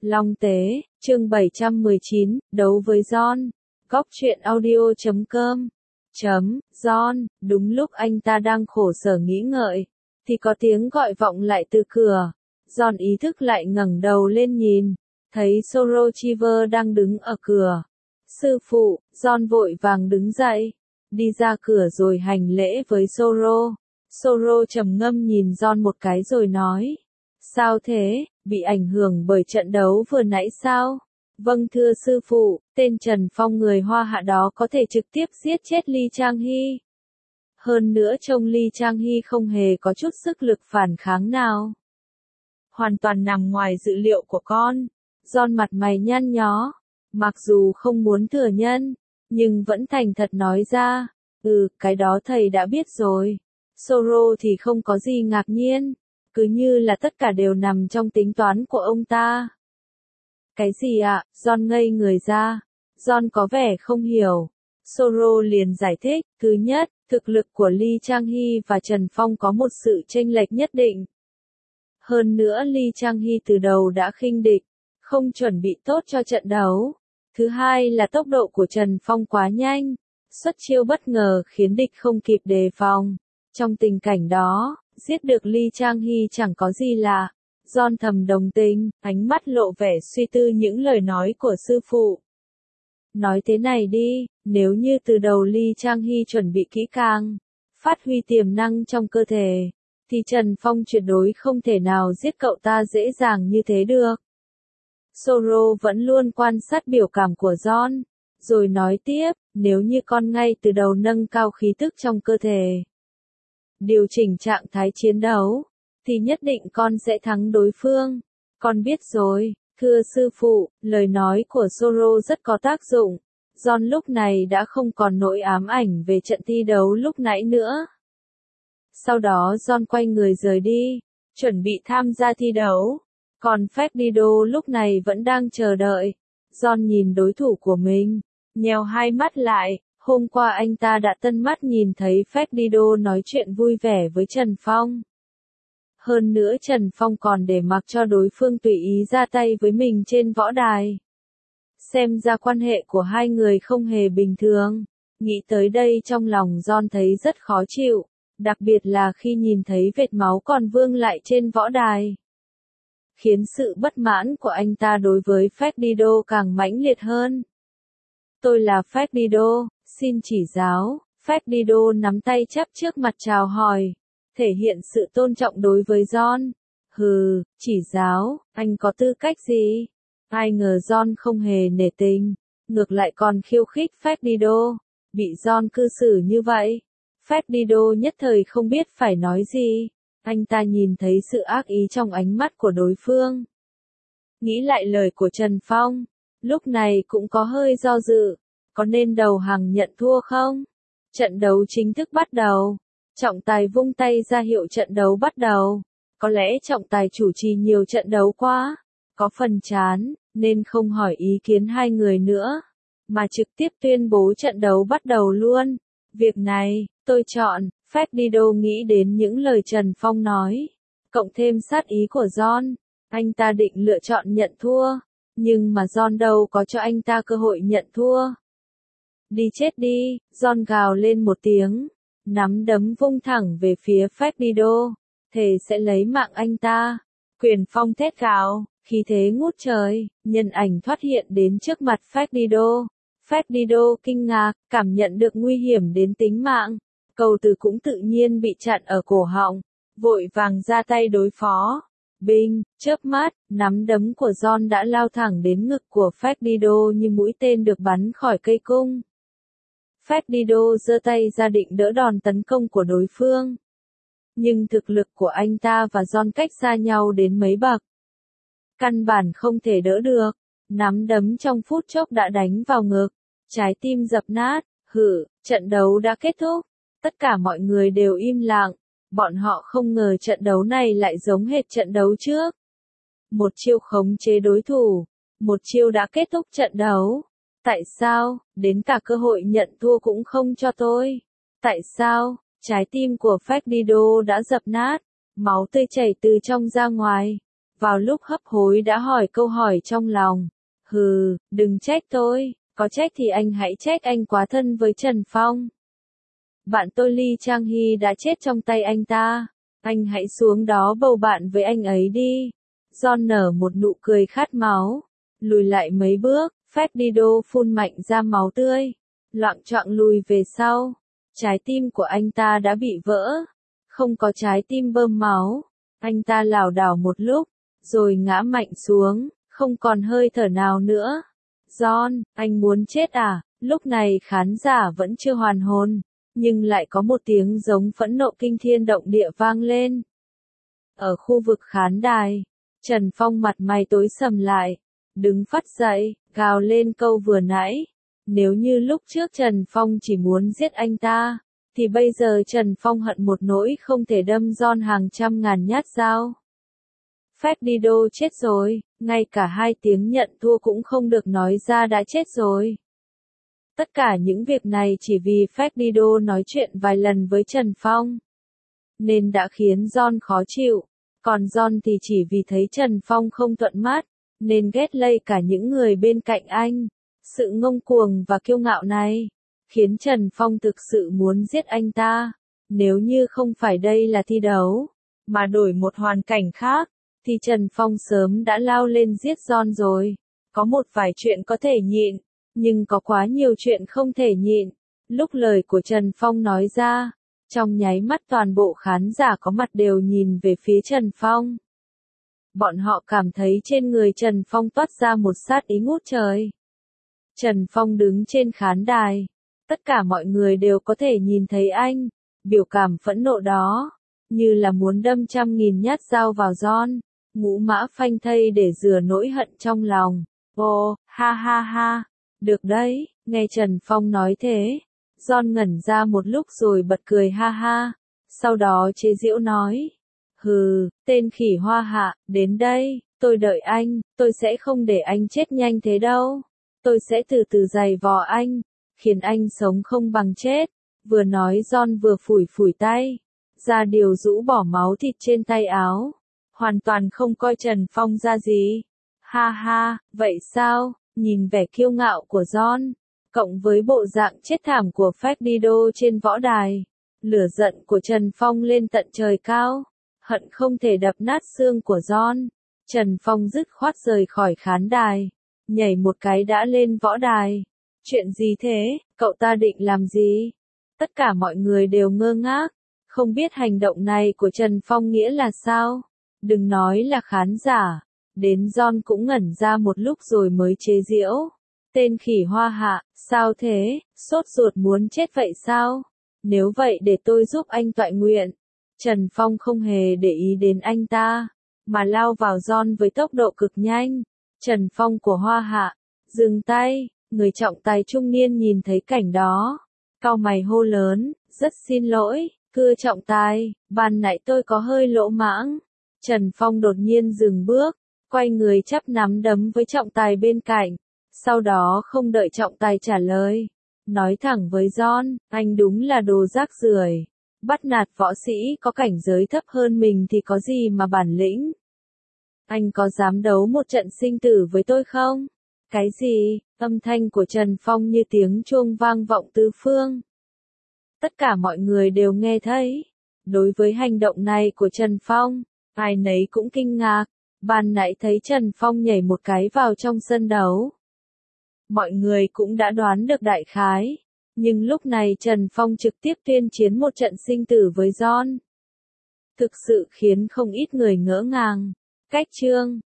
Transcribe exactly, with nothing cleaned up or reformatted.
Long Tế, chương bảy trăm mười chín, đấu với John. Góc truyện audio chấm com. Chấm, John, đúng lúc anh ta đang khổ sở nghĩ ngợi, thì có tiếng gọi vọng lại từ cửa. John ý thức lại ngẩng đầu lên nhìn, thấy Sorochiver đang đứng ở cửa. Sư phụ, John vội vàng đứng dậy, đi ra cửa rồi hành lễ với Soro. Soro trầm ngâm nhìn John một cái rồi nói, sao thế, bị ảnh hưởng bởi trận đấu vừa nãy sao? Vâng thưa sư phụ, tên Trần Phong người Hoa Hạ đó có thể trực tiếp giết chết Lee Chang-hee. Hơn nữa trông Lee Chang-hee không hề có chút sức lực phản kháng nào. Hoàn toàn nằm ngoài dự liệu của con. John mặt mày nhăn nhó, mặc dù không muốn thừa nhận, nhưng vẫn thành thật nói ra, ừ, cái đó thầy đã biết rồi. Soro thì không có gì ngạc nhiên, cứ như là tất cả đều nằm trong tính toán của ông ta. Cái gì ạ? À? John ngây người ra. John có vẻ không hiểu. Soro liền giải thích, thứ nhất, thực lực của Lee Chang-hee và Trần Phong có một sự chênh lệch nhất định. Hơn nữa Lee Chang-hee từ đầu đã khinh địch, không chuẩn bị tốt cho trận đấu. Thứ hai là tốc độ của Trần Phong quá nhanh, xuất chiêu bất ngờ khiến địch không kịp đề phòng. Trong tình cảnh đó, giết được Lee Chang-hee chẳng có gì lạ. John thầm đồng tình, ánh mắt lộ vẻ suy tư những lời nói của sư phụ. Nói thế này đi, nếu như từ đầu Lee Chang-hee chuẩn bị kỹ càng, phát huy tiềm năng trong cơ thể, thì Trần Phong tuyệt đối không thể nào giết cậu ta dễ dàng như thế được. Soro vẫn luôn quan sát biểu cảm của John, rồi nói tiếp, nếu như con ngay từ đầu nâng cao khí tức trong cơ thể, điều chỉnh trạng thái chiến đấu, thì nhất định con sẽ thắng đối phương. Con biết rồi, thưa sư phụ, lời nói của Soro rất có tác dụng. John lúc này đã không còn nỗi ám ảnh về trận thi đấu lúc nãy nữa. Sau đó John quay người rời đi, chuẩn bị tham gia thi đấu. Còn Ferdinand lúc này vẫn đang chờ đợi. John nhìn đối thủ của mình, nheo hai mắt lại. Hôm qua anh ta đã tân mắt nhìn thấy Ferdinand nói chuyện vui vẻ với Trần Phong. Hơn nữa Trần Phong còn để mặc cho đối phương tùy ý ra tay với mình trên võ đài. Xem ra quan hệ của hai người không hề bình thường. Nghĩ tới đây trong lòng John thấy rất khó chịu, đặc biệt là khi nhìn thấy vệt máu còn vương lại trên võ đài. Khiến sự bất mãn của anh ta đối với Ferdinand càng mãnh liệt hơn. Tôi là Ferdinand, xin chỉ giáo. Ferdinand nắm tay chắp trước mặt chào hỏi, thể hiện sự tôn trọng đối với John. Hừ, chỉ giáo, anh có tư cách gì? Ai ngờ John không hề nể tình, ngược lại còn khiêu khích Ferdinand. Bị John cư xử như vậy, Ferdinand nhất thời không biết phải nói gì. Anh ta nhìn thấy sự ác ý trong ánh mắt của đối phương. Nghĩ lại lời của Trần Phong, lúc này cũng có hơi do dự, có nên đầu hàng nhận thua không? Trận đấu chính thức bắt đầu. Trọng tài vung tay ra hiệu trận đấu bắt đầu. Có lẽ trọng tài chủ trì nhiều trận đấu quá, có phần chán, nên không hỏi ý kiến hai người nữa, mà trực tiếp tuyên bố trận đấu bắt đầu luôn. Việc này, tôi chọn. Ferdinand nghĩ đến những lời Trần Phong nói, cộng thêm sát ý của John, anh ta định lựa chọn nhận thua, nhưng mà John đâu có cho anh ta cơ hội nhận thua. Đi chết đi, John gào lên một tiếng, nắm đấm vung thẳng về phía Ferdinand, thề sẽ lấy mạng anh ta. Quyền phong thét gào, khí thế ngút trời, nhân ảnh thoát hiện đến trước mặt Ferdinand. Ferdinand kinh ngạc, cảm nhận được nguy hiểm đến tính mạng. Câu từ cũng tự nhiên bị chặn ở cổ họng, vội vàng ra tay đối phó. Binh, chớp mắt, nắm đấm của John đã lao thẳng đến ngực của Ferdinand như mũi tên được bắn khỏi cây cung. Ferdinand giơ tay ra định đỡ đòn tấn công của đối phương. Nhưng thực lực của anh ta và John cách xa nhau đến mấy bậc. Căn bản không thể đỡ được, nắm đấm trong phút chốc đã đánh vào ngực, trái tim dập nát. Hử, trận đấu đã kết thúc. Tất cả mọi người đều im lặng, bọn họ không ngờ trận đấu này lại giống hệt trận đấu trước. Một chiêu khống chế đối thủ, một chiêu đã kết thúc trận đấu. Tại sao, đến cả cơ hội nhận thua cũng không cho tôi? Tại sao, trái tim của Ferdinand đã dập nát, máu tươi chảy từ trong ra ngoài. vào lúc hấp hối đã hỏi câu hỏi trong lòng. Hừ, đừng trách tôi, có trách thì anh hãy trách anh quá thân với Trần Phong. Bạn tôi Lee Chang Hee đã chết trong tay anh ta. Anh hãy xuống đó bầu bạn với anh ấy đi. John nở một nụ cười khát máu. Lùi lại mấy bước, Ferdinand phun mạnh ra máu tươi. Loạng choạng lùi về sau. Trái tim của anh ta đã bị vỡ. Không có trái tim bơm máu. Anh ta lảo đảo một lúc, rồi ngã mạnh xuống, không còn hơi thở nào nữa. John, anh muốn chết à? Lúc này khán giả vẫn chưa hoàn hồn, nhưng lại có một tiếng giống phẫn nộ kinh thiên động địa vang lên. Ở khu vực khán đài, Trần Phong mặt mày tối sầm lại, đứng phắt dậy, gào lên câu vừa nãy. Nếu như lúc trước Trần Phong chỉ muốn giết anh ta, thì bây giờ Trần Phong hận một nỗi không thể đâm John hàng trăm ngàn nhát dao. Ferdinand chết rồi, ngay cả hai tiếng nhận thua cũng không được nói ra đã chết rồi. Tất cả những việc này chỉ vì Ferdinand nói chuyện vài lần với Trần Phong, nên đã khiến John khó chịu. Còn John thì chỉ vì thấy Trần Phong không thuận mắt, nên ghét lây cả những người bên cạnh anh. Sự ngông cuồng và kiêu ngạo này khiến Trần Phong thực sự muốn giết anh ta. Nếu như không phải đây là thi đấu, mà đổi một hoàn cảnh khác, thì Trần Phong sớm đã lao lên giết John rồi. Có một vài chuyện có thể nhịn, nhưng có quá nhiều chuyện không thể nhịn. Lúc lời của Trần Phong nói ra, trong nháy mắt toàn bộ khán giả có mặt đều nhìn về phía Trần Phong. Bọn họ cảm thấy trên người Trần Phong toát ra một sát ý ngút trời. Trần Phong đứng trên khán đài. Tất cả mọi người đều có thể nhìn thấy anh. Biểu cảm phẫn nộ đó, như là muốn đâm trăm nghìn nhát dao vào John. Ngũ mã phanh thây để rửa nỗi hận trong lòng. Ồ, ha ha ha. Được đấy, nghe Trần Phong nói thế. John ngẩn ra một lúc rồi bật cười ha ha. Sau đó chế giễu nói. Hừ, tên khỉ hoa hạ, đến đây, tôi đợi anh, tôi sẽ không để anh chết nhanh thế đâu. Tôi sẽ từ từ giày vò anh, khiến anh sống không bằng chết. Vừa nói John vừa phủi phủi tay, ra điều rũ bỏ máu thịt trên tay áo. Hoàn toàn không coi Trần Phong ra gì. Ha ha, vậy sao? Nhìn vẻ kiêu ngạo của John, cộng với bộ dạng chết thảm của Ferdinand trên võ đài, lửa giận của Trần Phong lên tận trời cao, hận không thể đập nát xương của John. Trần Phong dứt khoát rời khỏi khán đài, nhảy một cái đã lên võ đài. Chuyện gì thế, cậu ta định làm gì? Tất cả mọi người đều ngơ ngác, không biết hành động này của Trần Phong nghĩa là sao. Đừng nói là khán giả, đến John cũng ngẩn ra một lúc rồi mới chế giễu. Tên khỉ hoa hạ, sao thế, sốt ruột muốn chết vậy sao? Nếu vậy để tôi giúp anh toại nguyện. Trần Phong không hề để ý đến anh ta, mà lao vào John với tốc độ cực nhanh. Trần Phong của hoa hạ, dừng tay. Người trọng tài trung niên nhìn thấy cảnh đó, cau mày hô lớn, rất xin lỗi, cưa trọng tài, ban nãy tôi có hơi lỗ mãng. Trần Phong đột nhiên dừng bước, quay người chắp nắm đấm với trọng tài bên cạnh, sau đó không đợi trọng tài trả lời, nói thẳng với John, anh đúng là đồ rác rưởi, bắt nạt võ sĩ có cảnh giới thấp hơn mình thì có gì mà bản lĩnh. Anh có dám đấu một trận sinh tử với tôi không? Cái gì? Âm thanh của Trần Phong như tiếng chuông vang vọng tứ phương. Tất cả mọi người đều nghe thấy. Đối với hành động này của Trần Phong, ai nấy cũng kinh ngạc. Ban nãy thấy Trần Phong nhảy một cái vào trong sân đấu, mọi người cũng đã đoán được đại khái. Nhưng lúc này Trần Phong trực tiếp tuyên chiến một trận sinh tử với John, thực sự khiến không ít người ngỡ ngàng. Cách chương